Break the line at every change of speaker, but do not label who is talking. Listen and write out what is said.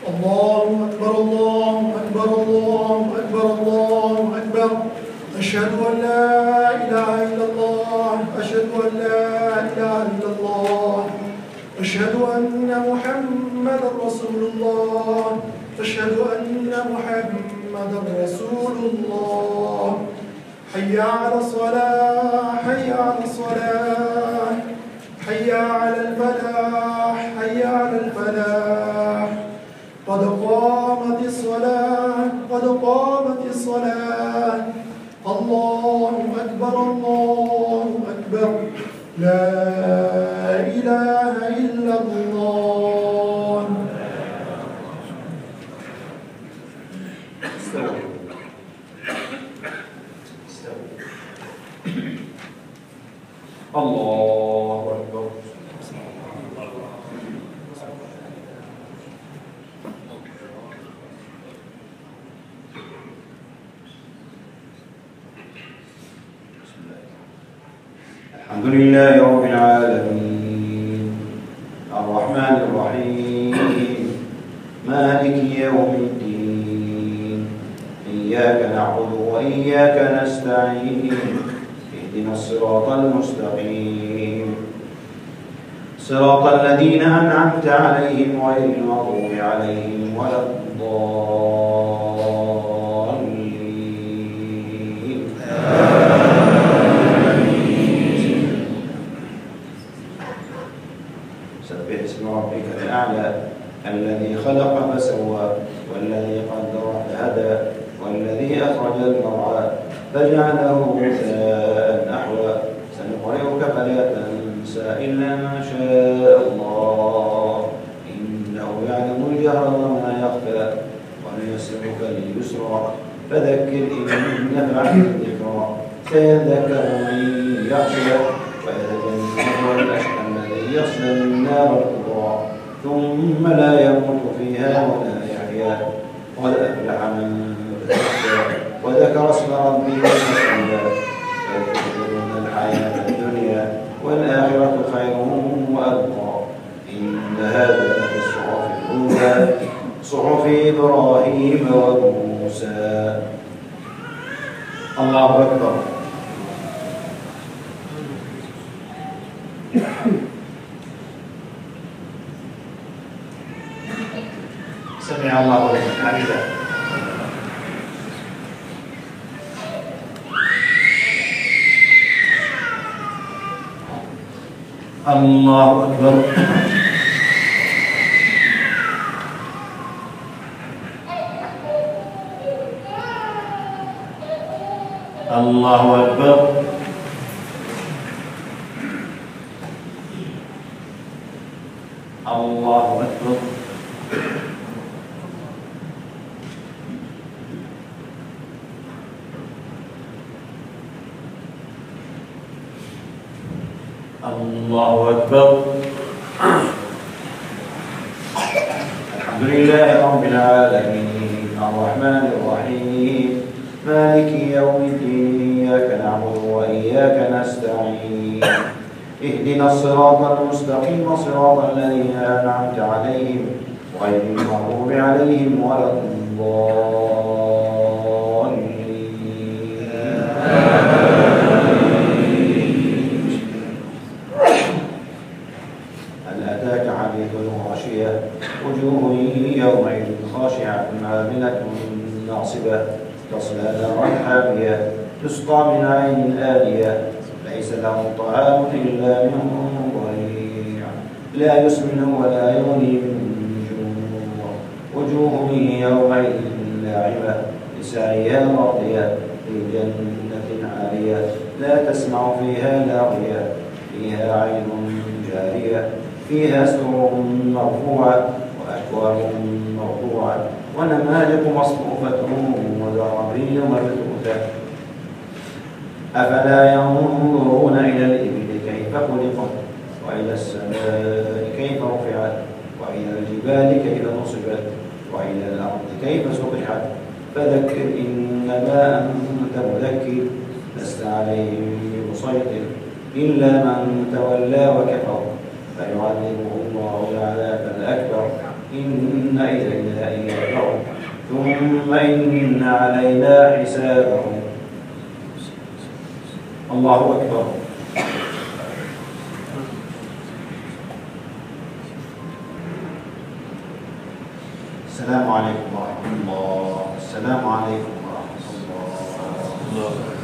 الله أكبر الله أكبر الله أكبر الله أكبر. أشهد أن لا إله إلا الله أشهد أن لا إله إلا الله أشهد أن محمدا رسول الله أشهد أن محمدا رسول الله. حي على الصلاة حي على الصلاة حي على الفلاح حي على الفلاح. قد قامت الصلاة قد قامت الصلاة. الله أكبر الله أكبر. لا إله إلا الله.
الله أكبر. الحمد لله رب العالمين الرحمن الرحيم مالك يوم الدين إياك نعبد وإياك نستعين اهدنا الصراط المستقيم صراط الذين أنعمت عليهم غير المغضوب عليهم ولا الضالين. سبح اسم ربك الأعلى الذي خلق فسوى والذي قدر فهدى والذي أخرج المرعى فجعله غثاء أحوى. سنقرئك فلا تنسى إلا ما شاء الله إنه يعلم الجهر وما يخفى ونيسرك لليسرى فذكر إن نفعت الذكرى سيذكر من يخشى ويتجنبها الأشقى الذي يصلى النار الكبرى ثم لا يموت فيها ولا يحيا. قد أفلح من تزكى وذكر اسم ربه فصلى بل تؤثرون الحياة الدنيا والآخرة خير وأبقى إن هذا لفي الصحف الأولى صحف إبراهيم وموسى. الله أكبر. سمع الله لمن حمده. الله أكبر. الله أكبر. الله أكبر. الله أكبر. الحمد لله رب العالمين الرحمن الرحيم مالك يوم الدين إياك نعبد وإياك نستعين اهدنا الصراط المستقيم صراط الذين أنعمت عليهم غير المغضوب عليهم ولا وجوه يومئذ خاشعة عاملة ناصبة تصلى نارا حامية تسقى من عين آنية ليس لهم طعام إلا من ضريع لا يسمن ولا يغني من جوع. وجوه يومئذ ناعمة لسعيها راضية في جنة عالية لا تسمع فيها لاغية فيها عين جارية فيها سرر مرفوعة وأكواب مرفوعة ونمارق مصفوفة وزرابي مبثوثة. أفلا ينظرون إلى الإبل كيف خلقت وإلى السماء كيف رفعت وإلى الجبال كيف نصبت وإلى الأرض كيف سطحت. فذكر إنما أنت مذكر لست عليهم بمسيطر إلا من تولى وكفر فيعذبه الله العذاب الأكبر إن إلينا إيابهم ثم إن علينا حسابهم. الله أكبر. السلام عليكم ورحمة الله. السلام عليكم ورحمة الله.